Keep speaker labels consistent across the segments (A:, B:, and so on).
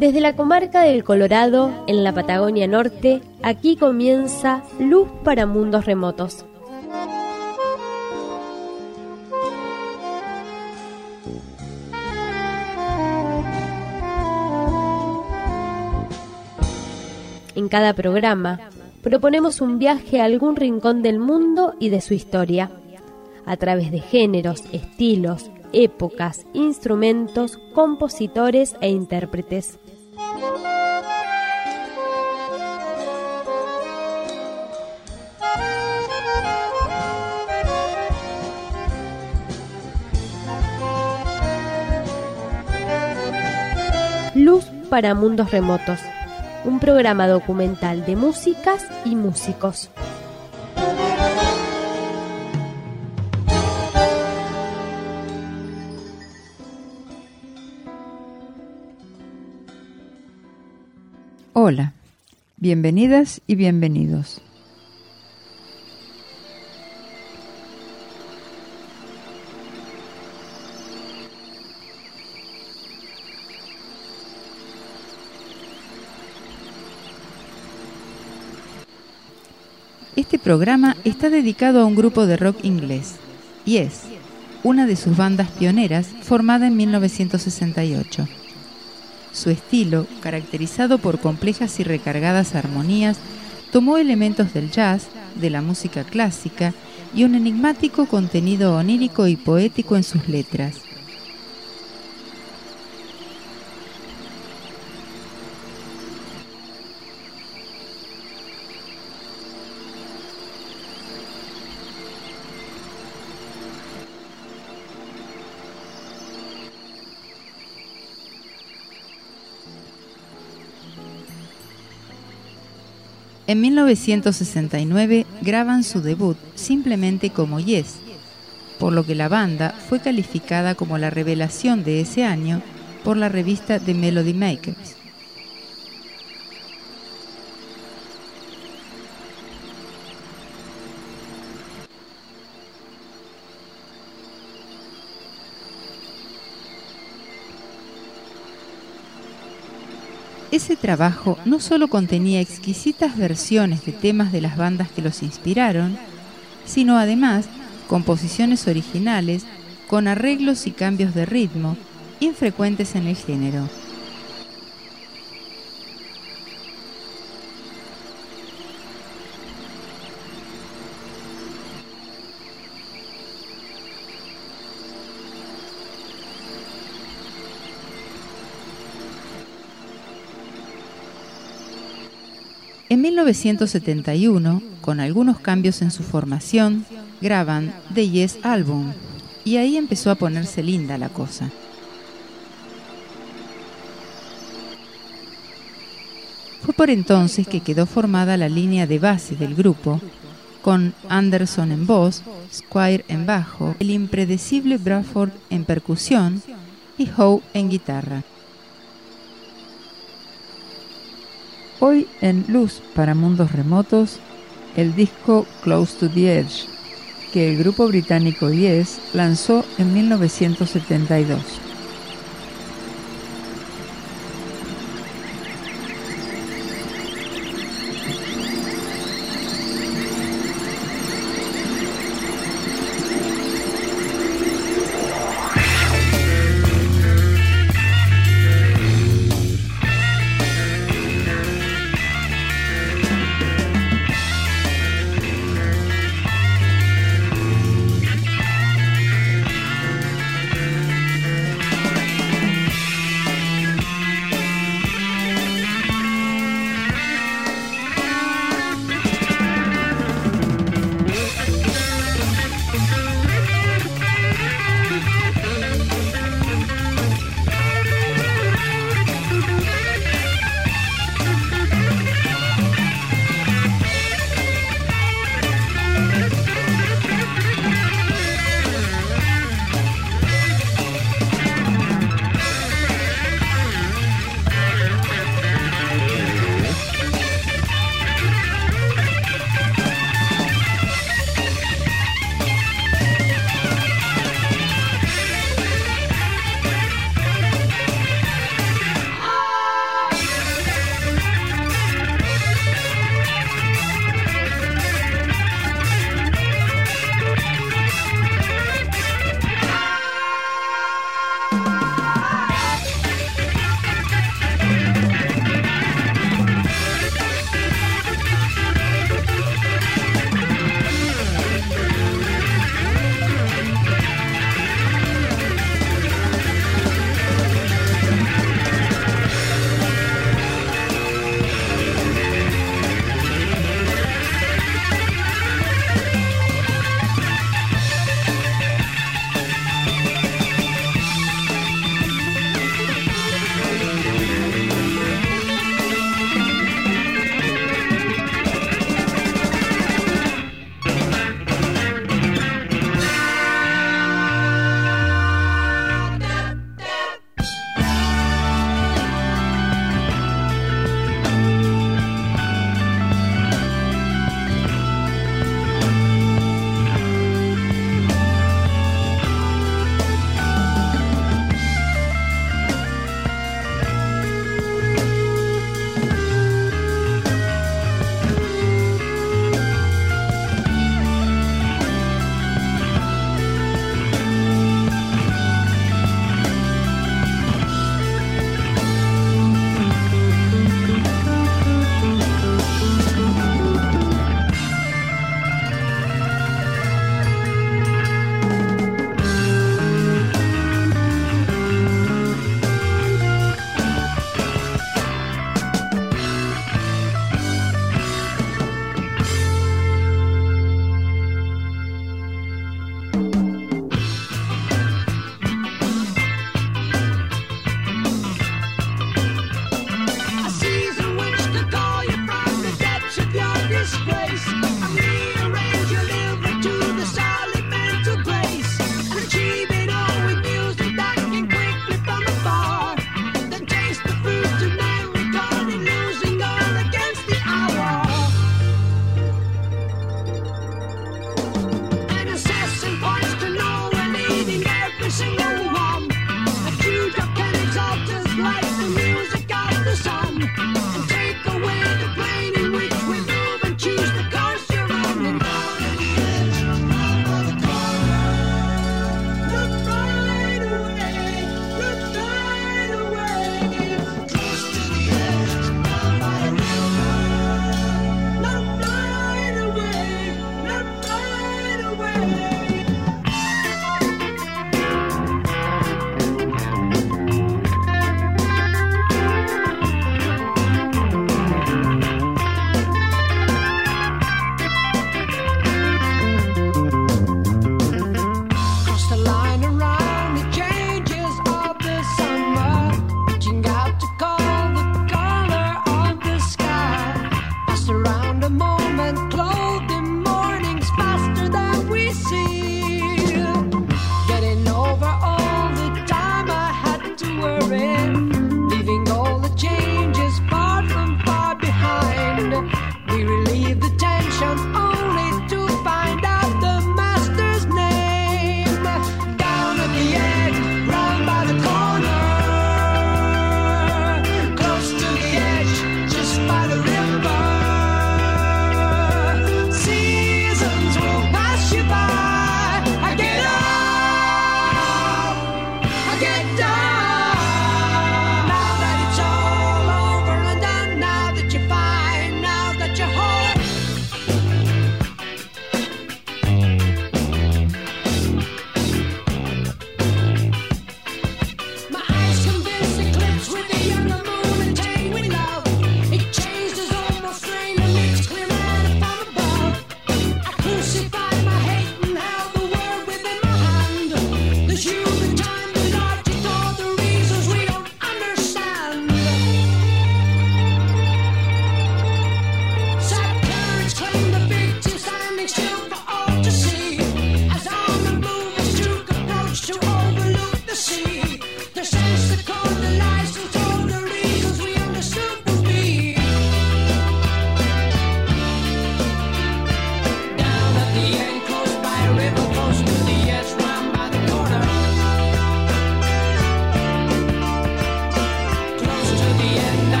A: Desde la comarca del Colorado, en la Patagonia Norte, aquí comienza Luz para Mundos Remotos. En cada programa, proponemos un viaje a algún rincón del mundo y de su historia, a través de géneros, estilos, épocas, instrumentos, compositores e intérpretes. Luz para Mundos Remotos, un programa documental de músicas y músicos.
B: Hola, bienvenidas y bienvenidos. Este programa está dedicado a un grupo de rock inglés, Yes, una de sus bandas pioneras formada en 1968. Su estilo, caracterizado por complejas y recargadas armonías, tomó elementos del jazz, de la música clásica y un enigmático contenido onírico y poético en sus letras. En 1969 graban su debut simplemente como Yes, por lo que la banda fue calificada como la revelación de ese año por la revista The Melody Makers. Ese trabajo no solo contenía exquisitas versiones de temas de las bandas que los inspiraron, sino además composiciones originales con arreglos y cambios de ritmo infrecuentes en el género. En 1971, con algunos cambios en su formación, graban The Yes Album, y ahí empezó a ponerse linda la cosa. Fue por entonces que quedó formada la línea de base del grupo, con Anderson en voz, Squire en bajo, el impredecible Bradford en percusión y Howe en guitarra. Hoy en Luz para Mundos Remotos, el disco Close to the Edge, que el grupo británico Yes lanzó en 1972.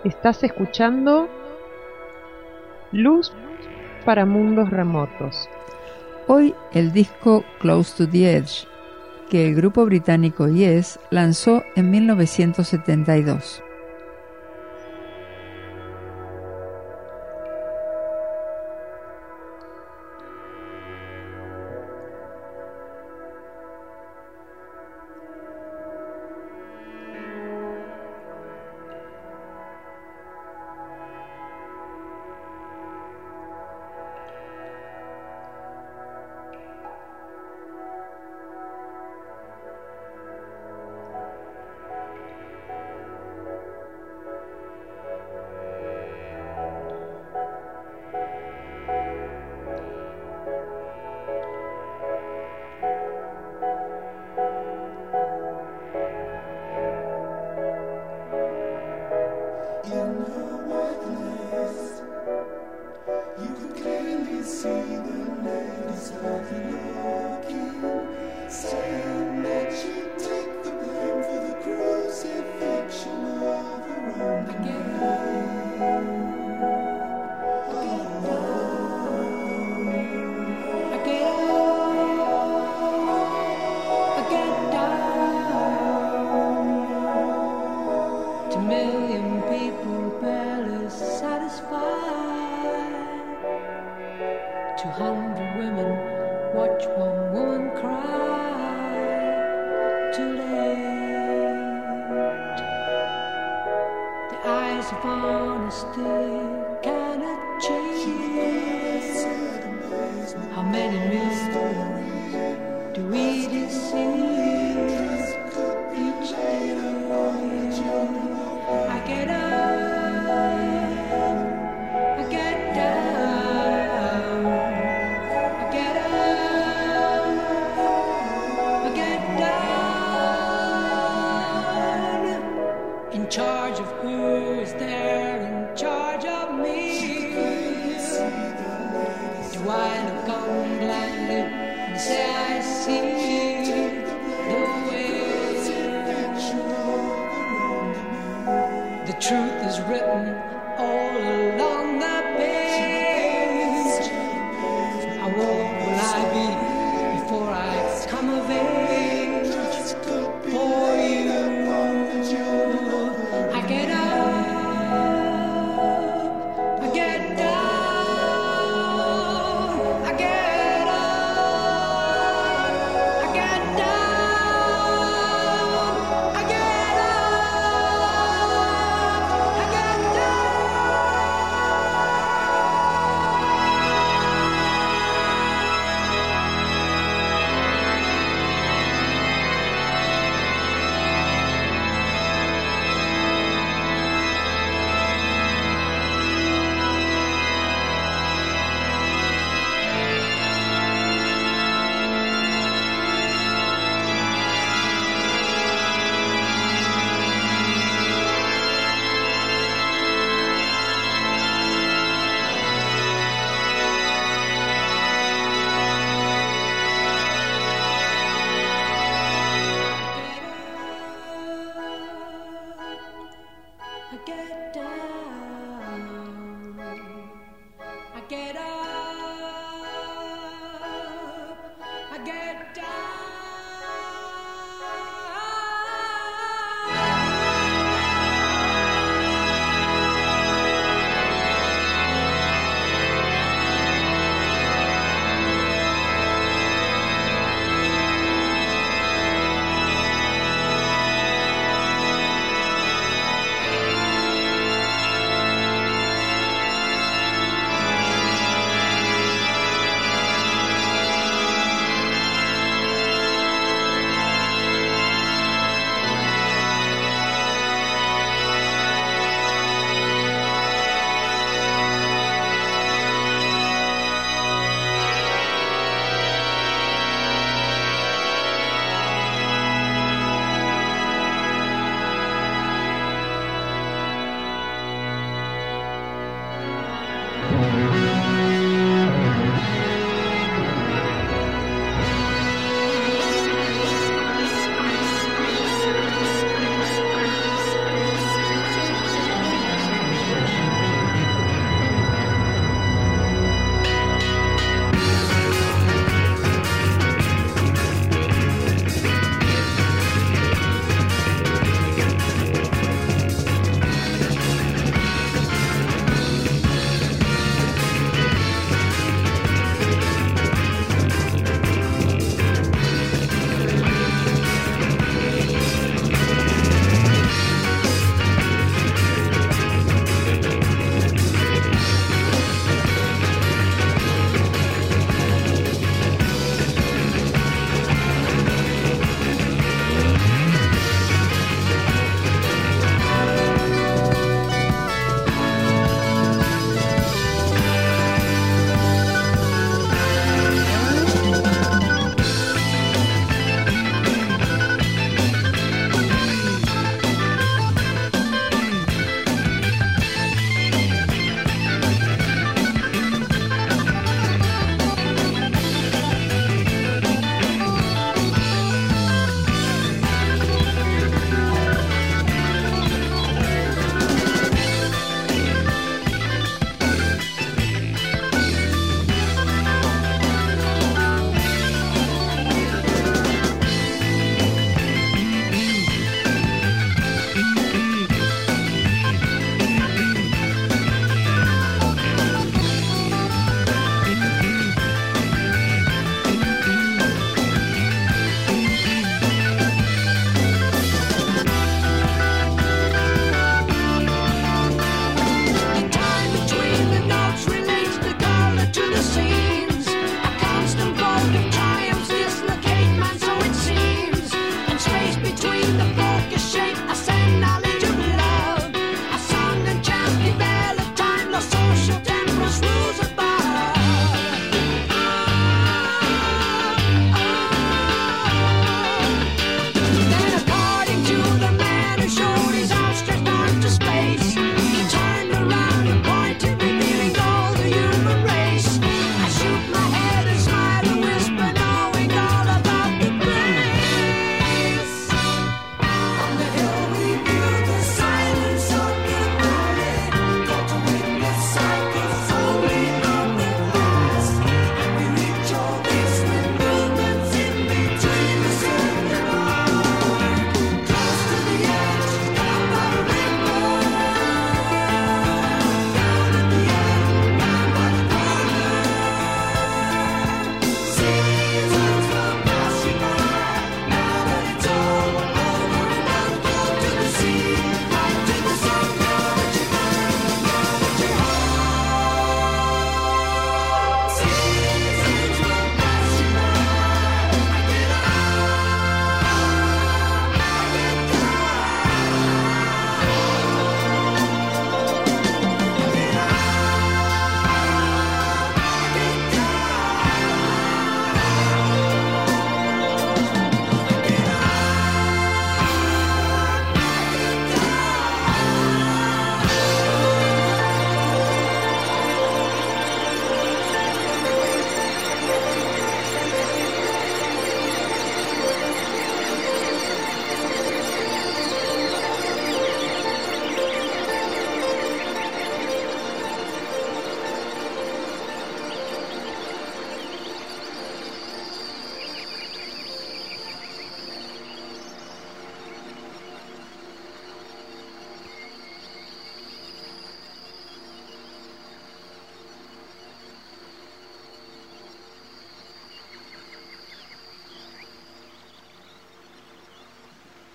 C: Estás escuchando Luz para Mundos Remotos.
B: Hoy el disco Close to the Edge, que el grupo británico Yes lanzó en 1972.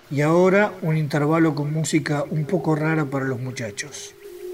D: Y ahora un intervalo con música un poco rara para los muchachos.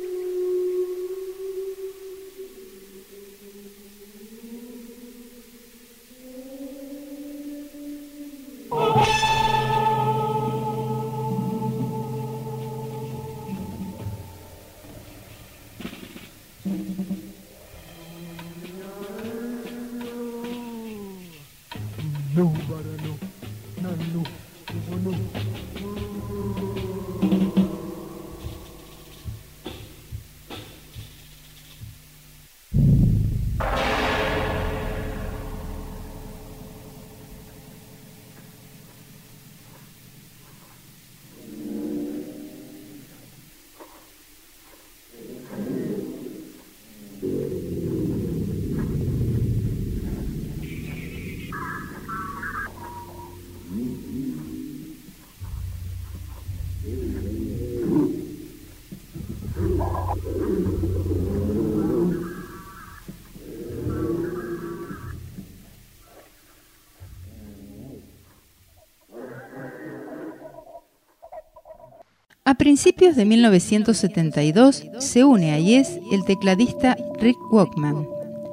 B: A principios de 1972 se une a Yes el tecladista Rick Wakeman.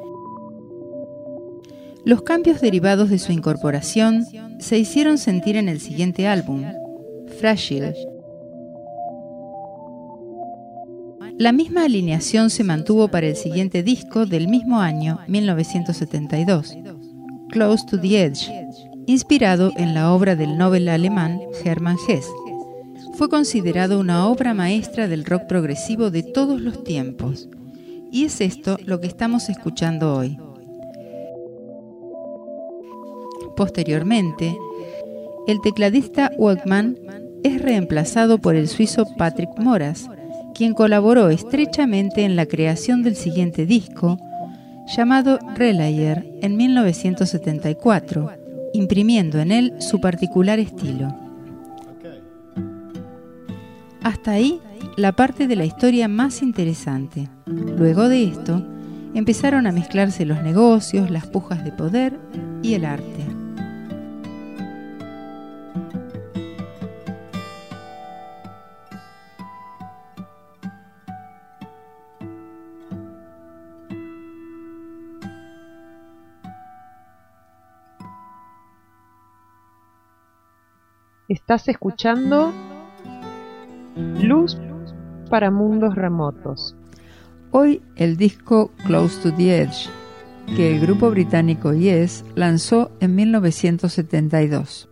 B: Los cambios derivados de su incorporación se hicieron sentir en el siguiente álbum, Fragile. La misma alineación se mantuvo para el siguiente disco del mismo año, 1972, Close to the Edge, inspirado en la obra del Nobel alemán Hermann Hesse. Fue considerado una obra maestra del rock progresivo de todos los tiempos, y es esto lo que estamos escuchando hoy. Posteriormente, el tecladista Wakeman es reemplazado por el suizo Patrick Moraz, quien colaboró estrechamente en la creación del siguiente disco, llamado Relayer, en 1974, imprimiendo en él su particular estilo. Hasta ahí, la parte de la historia más interesante. Luego de esto, empezaron a mezclarse los negocios, las pujas de poder y el arte.
C: Estás escuchando Luz para Mundos Remotos.
B: Hoy el disco Close to the Edge, que el grupo británico Yes lanzó en 1972.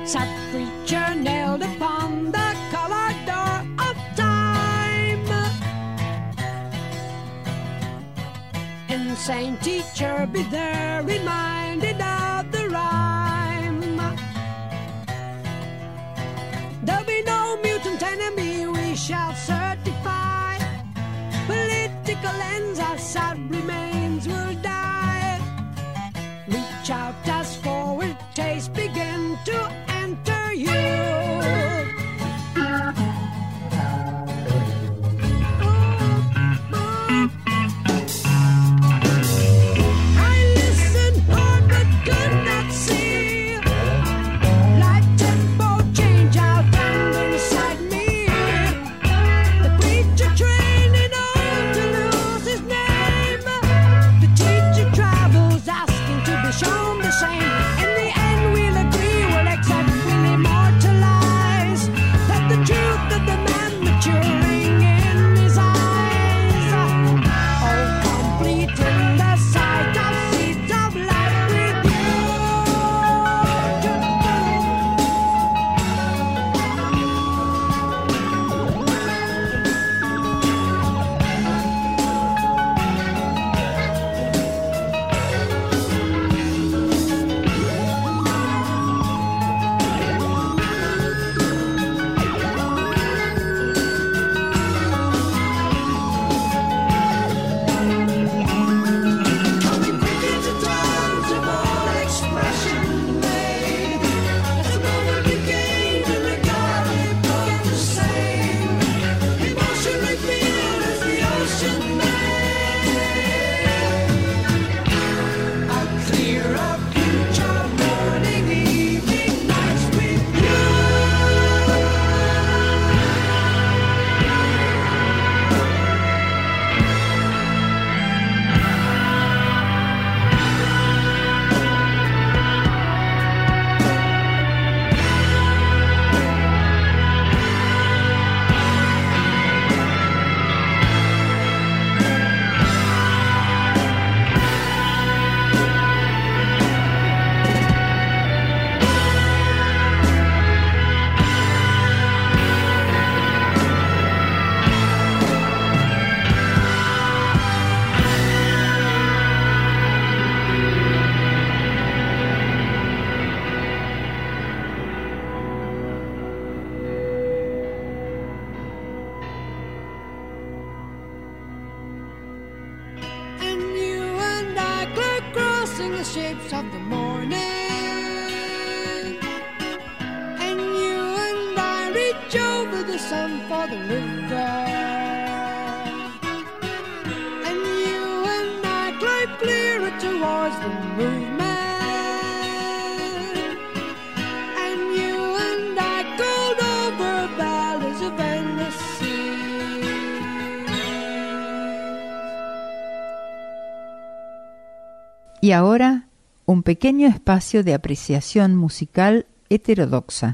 E: sad preacher nailed upon the colored door of time. Insane teacher, be there reminded of the rhyme. There'll be no mutant enemy we shall certify. Political ends, our sad remains will die. Reach out as forward taste begin to enter you. Shown the same. In the end, we'll agree, we'll accept, we'll immortalize that the truth of the man maturing in his eyes. Oh, complete in the sight of seeds of life with you. The shapes of the morning, and you and I reach over the sun for the river, and you and I glide clearer towards the movement, and you and I gold over valleys of endless sea.
B: Y ahora, un pequeño espacio de apreciación musical heterodoxa.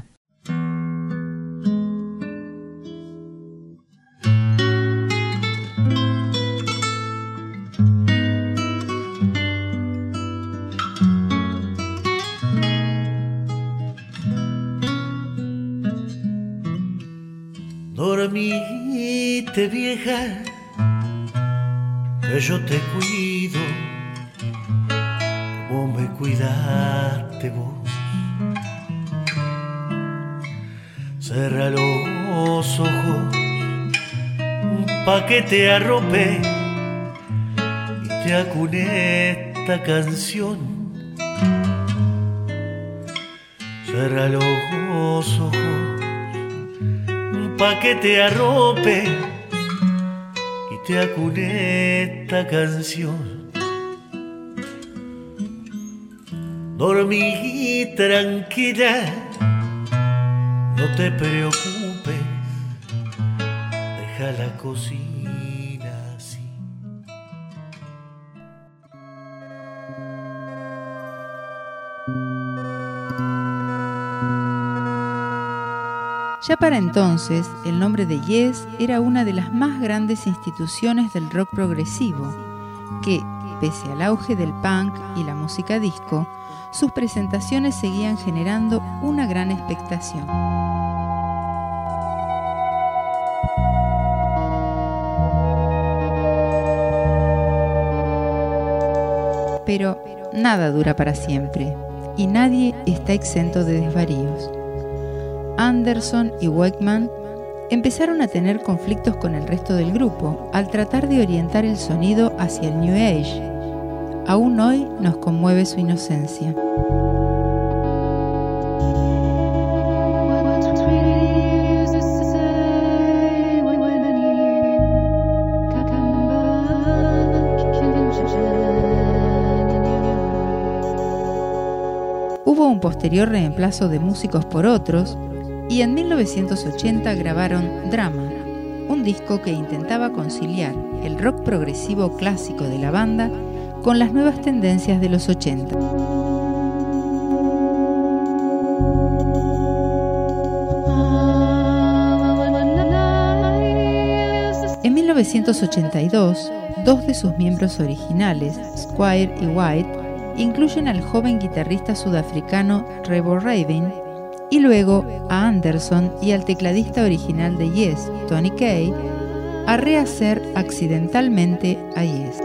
F: Dormite, vieja, que yo te cuido como me cuidaste vos. Cerra los ojos pa' que te arrope y te acune esta canción. Cerra los ojos pa' que te arrope y te acune esta canción. Dormí tranquila, no te preocupes, deja la cocina así.
B: Ya para entonces, el nombre de Yes era una de las más grandes instituciones del rock progresivo, que, pese al auge del punk y la música disco, sus presentaciones seguían generando una gran expectación. Pero nada dura para siempre, y nadie está exento de desvaríos. Anderson y Wakeman empezaron a tener conflictos con el resto del grupo al tratar de orientar el sonido hacia el New Age. Aún hoy nos conmueve su inocencia. Hubo un posterior reemplazo de músicos por otros, y en 1980 grabaron Drama, un disco que intentaba conciliar el rock progresivo clásico de la banda con las nuevas tendencias de los 80. En 1982, dos de sus miembros originales, Squire y White, incluyen al joven guitarrista sudafricano Trevor Rabin y luego a Anderson y al tecladista original de Yes, Tony Kaye, a rehacer accidentalmente a Yes.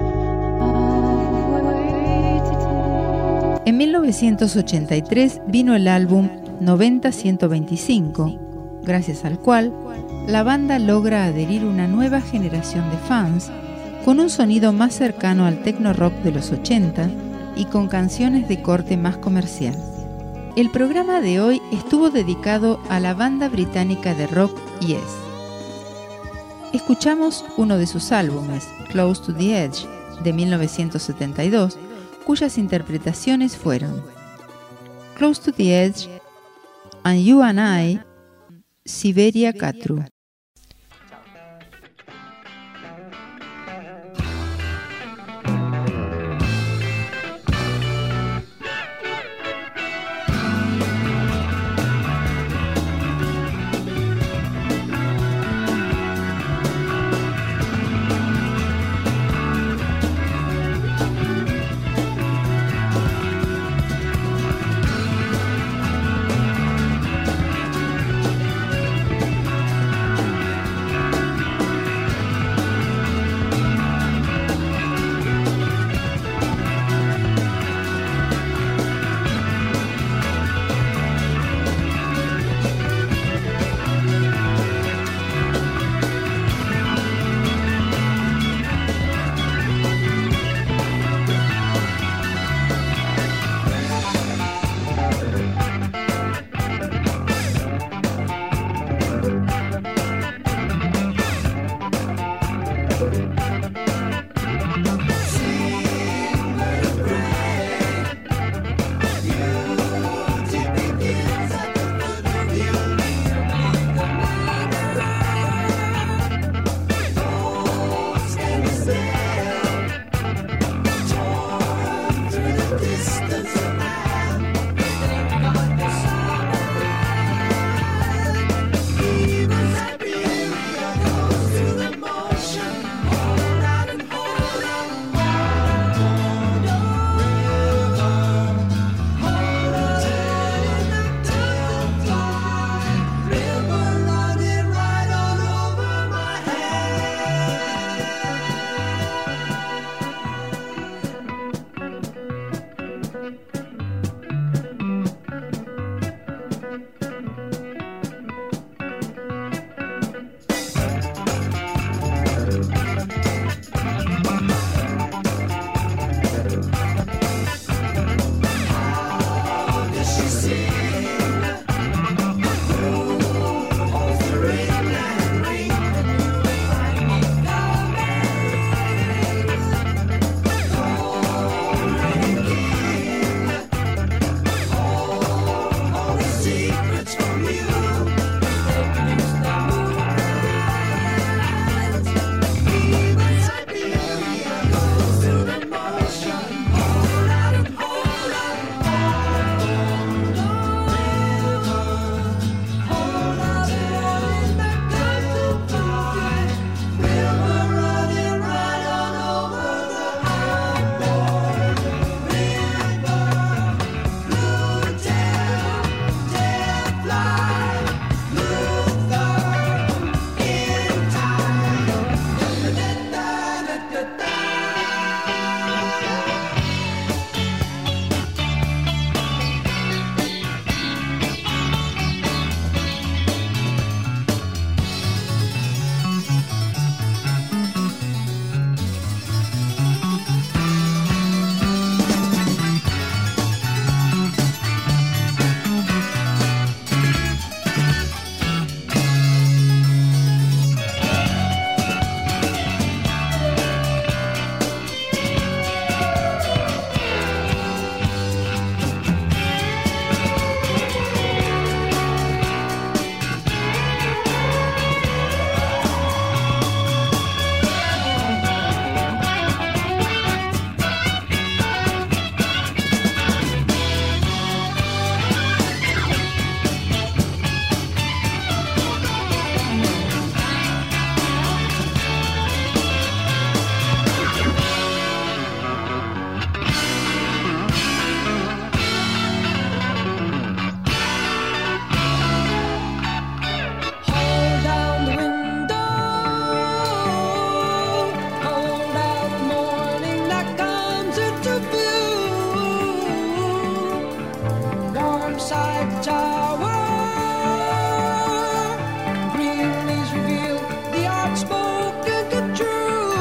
B: En 1983 vino el álbum 90-125, gracias al cual la banda logra adherir una nueva generación de fans con un sonido más cercano al techno rock de los 80 y con canciones de corte más comercial. El programa de hoy estuvo dedicado a la banda británica de rock Yes. Escuchamos uno de sus álbumes, Close to the Edge, de 1972, cuyas interpretaciones fueron Close to the Edge, And You and I, Siberia Katru.
E: Surfside Tower. Green leaves reveal the outspoken get true.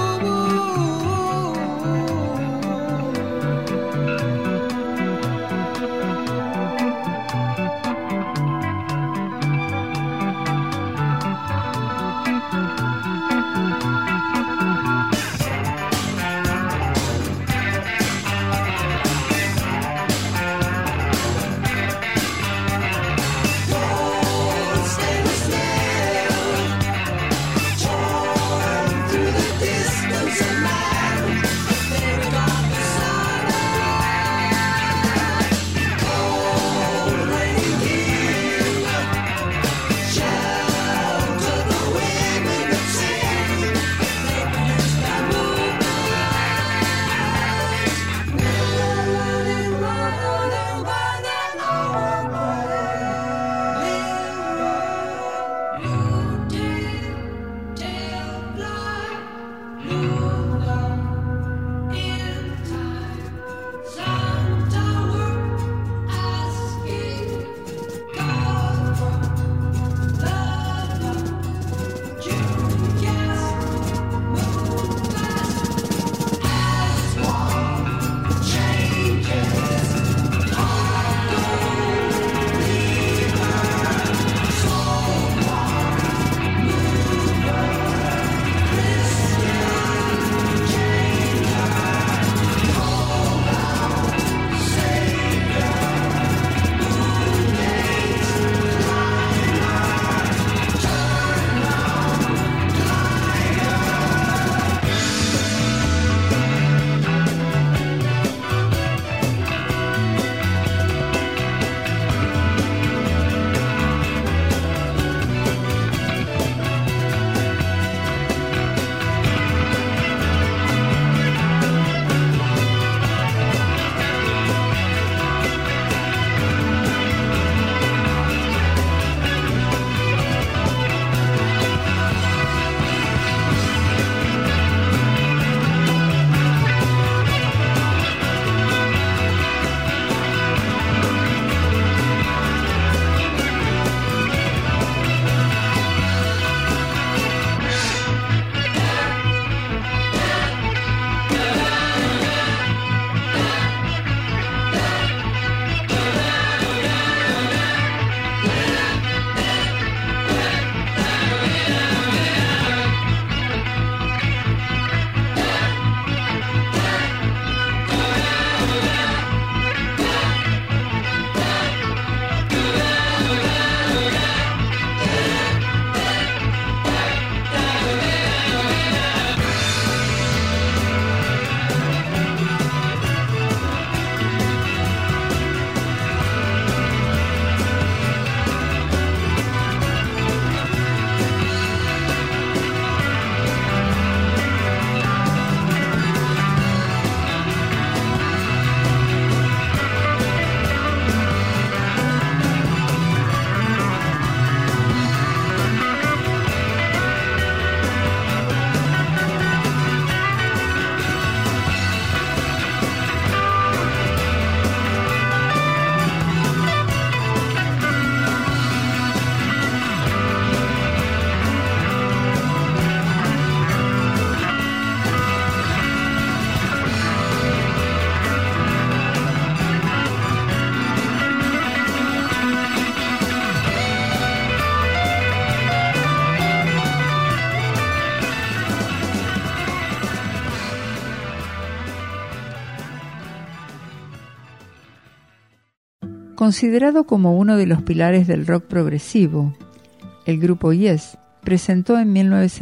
B: Considerado como uno de los pilares del rock progresivo, el grupo Yes presentó en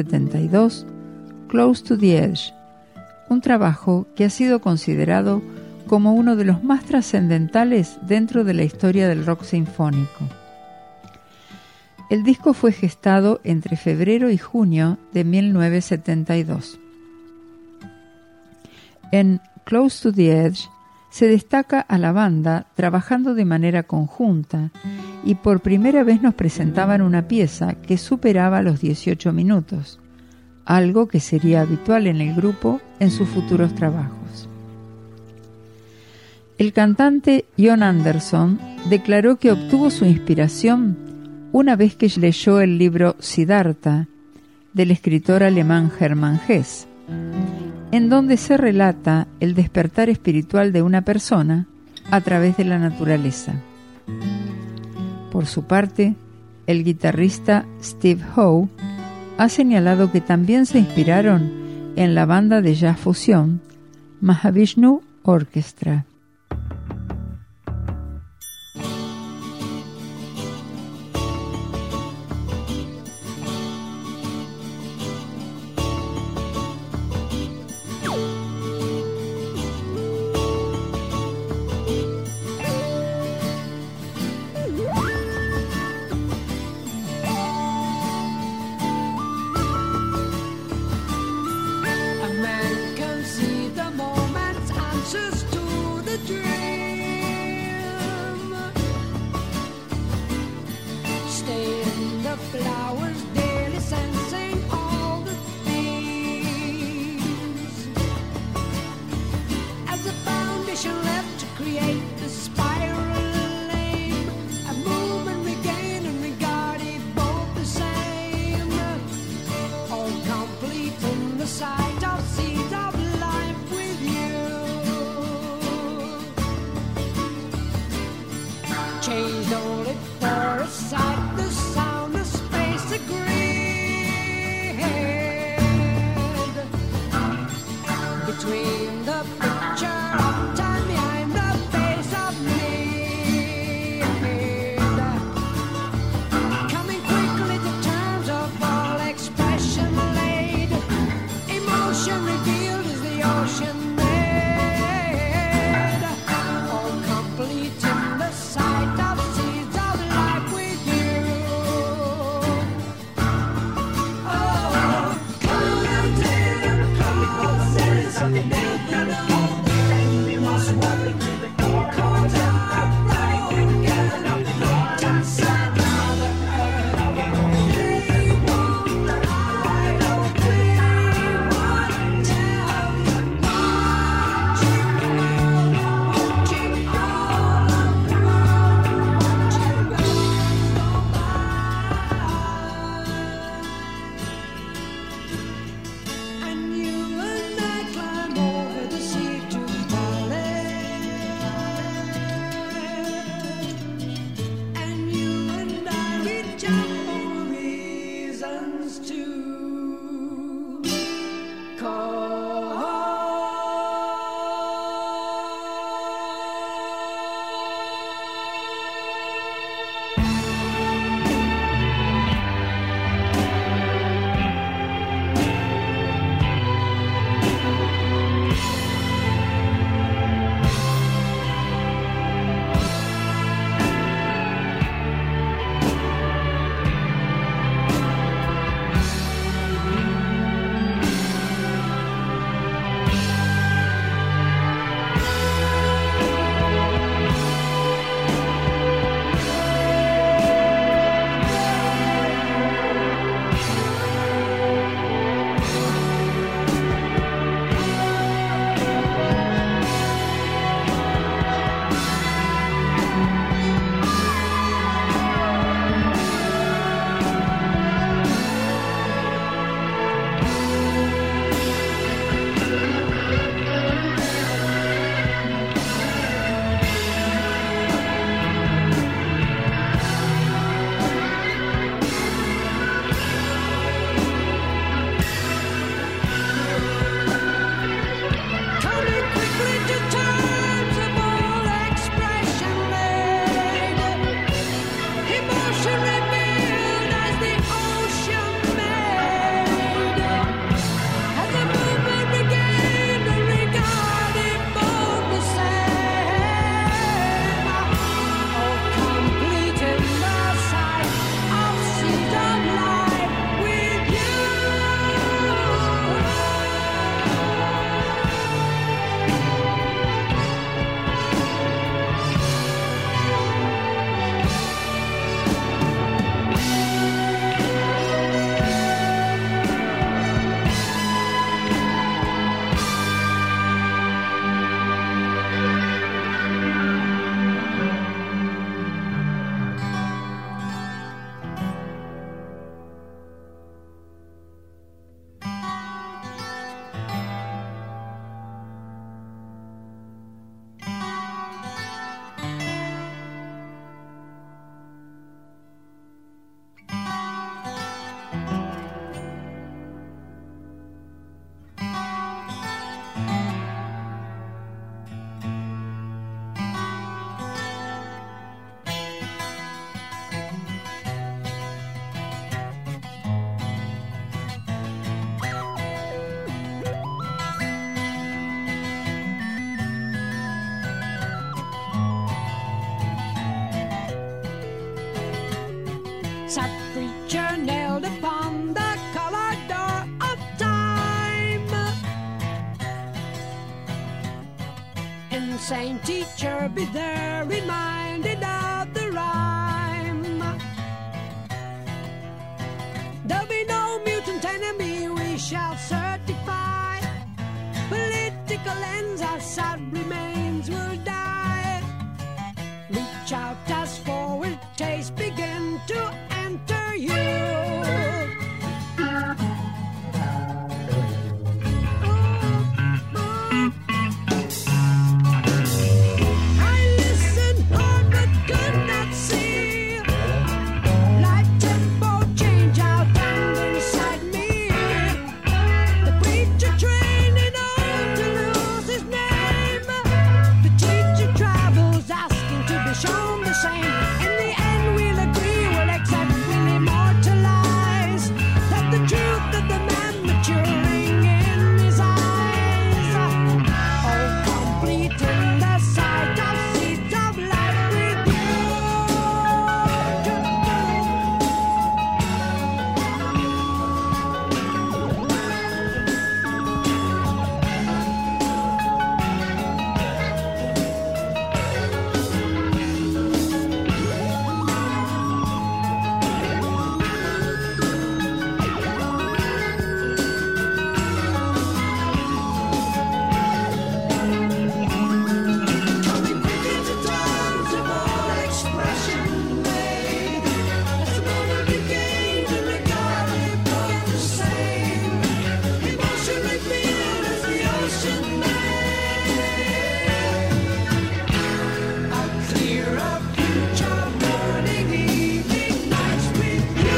B: 1972 Close to the Edge, un trabajo que ha sido considerado como uno de los más trascendentales dentro de la historia del rock sinfónico. El disco fue gestado entre febrero y junio de 1972. En Close to the Edge se destaca a la banda trabajando de manera conjunta y por primera vez nos presentaban una pieza que superaba los 18 minutos, algo que sería habitual en el grupo en sus futuros trabajos. El cantante Jon Anderson declaró que obtuvo su inspiración una vez que leyó el libro Siddhartha del escritor alemán Hermann Hesse, en donde se relata el despertar espiritual de una persona a través de la naturaleza. Por su parte, el guitarrista Steve Howe ha señalado que también se inspiraron en la banda de jazz fusión Mahavishnu Orchestra.
E: Complete in the sight of seeds of life with you. sad preacher nailed upon the colored door of time. Insane teacher, be there reminded of the rhyme. There'll be no mutant enemy we shall certify. Political ends, our sad remains will die. Reach out as forward tastes begin to enter you. I listened hard but could not see. Light tempo change out and inside me. The preacher training on to lose his name. The teacher travels asking to be shown the same. In the end we'll agree, we'll accept, we'll immortalize that the truth of the man maturing in his eyes. Oh, complete in the sight of seeds of life with you. Coming quick into times of all expression made. As the moment you gained and regarded both the same. Emotionally filled as the ocean made. A clearer future, morning, evening, nights with you.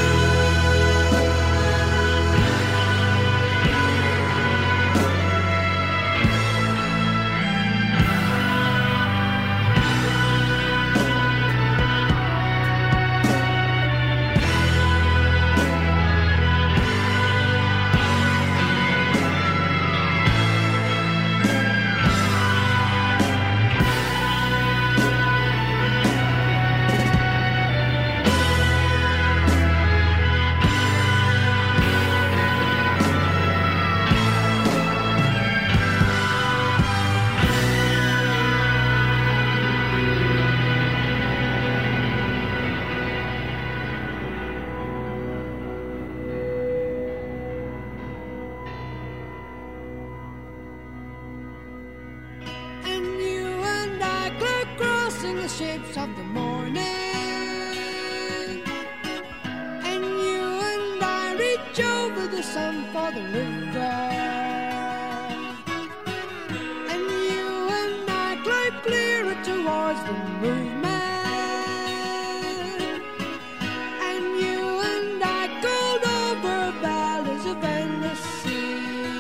E: And you and I clear crossing the shapes of the morning. And you and I reach over the sun for the river. And you and I climb clearer towards the movement. And you and I go over valleys of endless sea.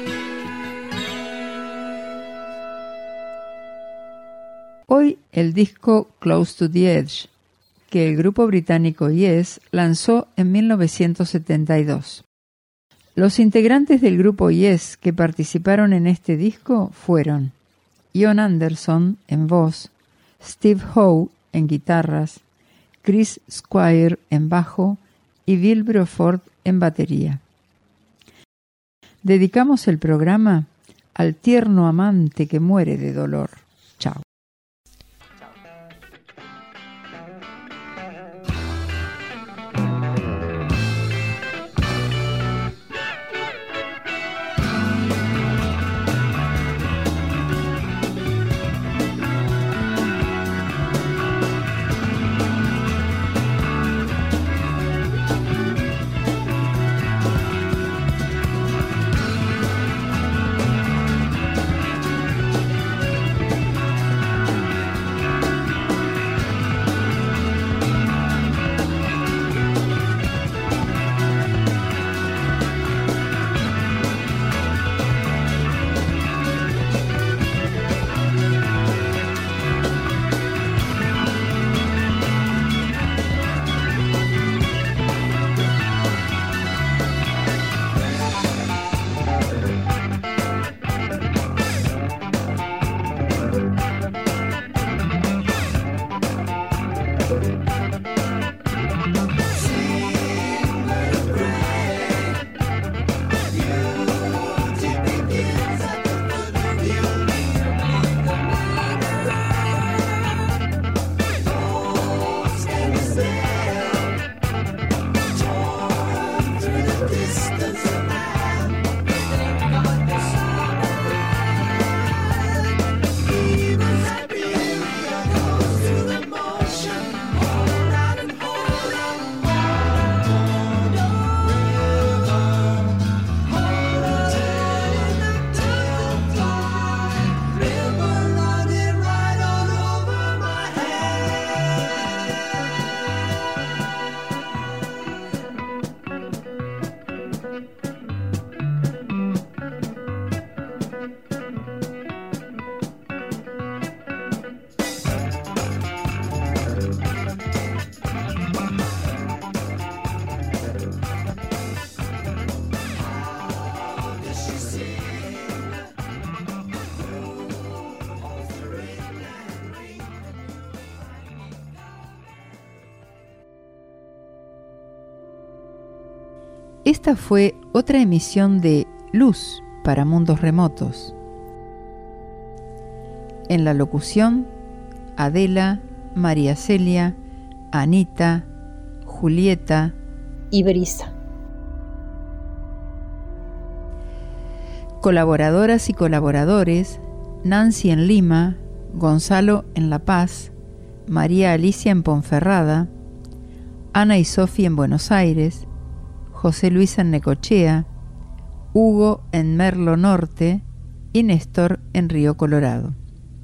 B: Hoy el disco Close to the Edge, que el grupo británico Yes lanzó en 1972. Los integrantes del grupo Yes que participaron en este disco fueron Ian Anderson en voz, Steve Howe en guitarras, Chris Squire en bajo y Bill Bruford en batería. Dedicamos el programa al tierno amante que muere de dolor. Chao. Esta fue otra emisión de Luz para Mundos Remotos. En la locución, Adela, María Celia, Anita, Julieta
G: y Brisa.
B: Colaboradoras y colaboradores: Nancy en Lima, Gonzalo en La Paz, María Alicia en Ponferrada, Ana y Sofía en Buenos Aires, José Luis en Necochea, Hugo en Merlo Norte y Néstor en Río Colorado.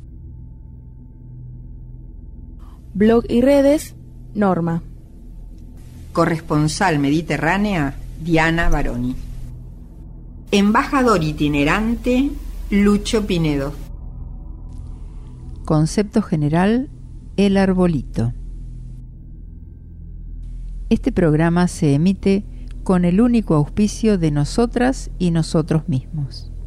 G: Blog y redes, Norma.
H: Corresponsal mediterránea, Diana Baroni. Embajador itinerante, Lucho Pinedo.
B: Concepto general, El Arbolito. Este programa se emite con el único auspicio de nosotras y nosotros mismos.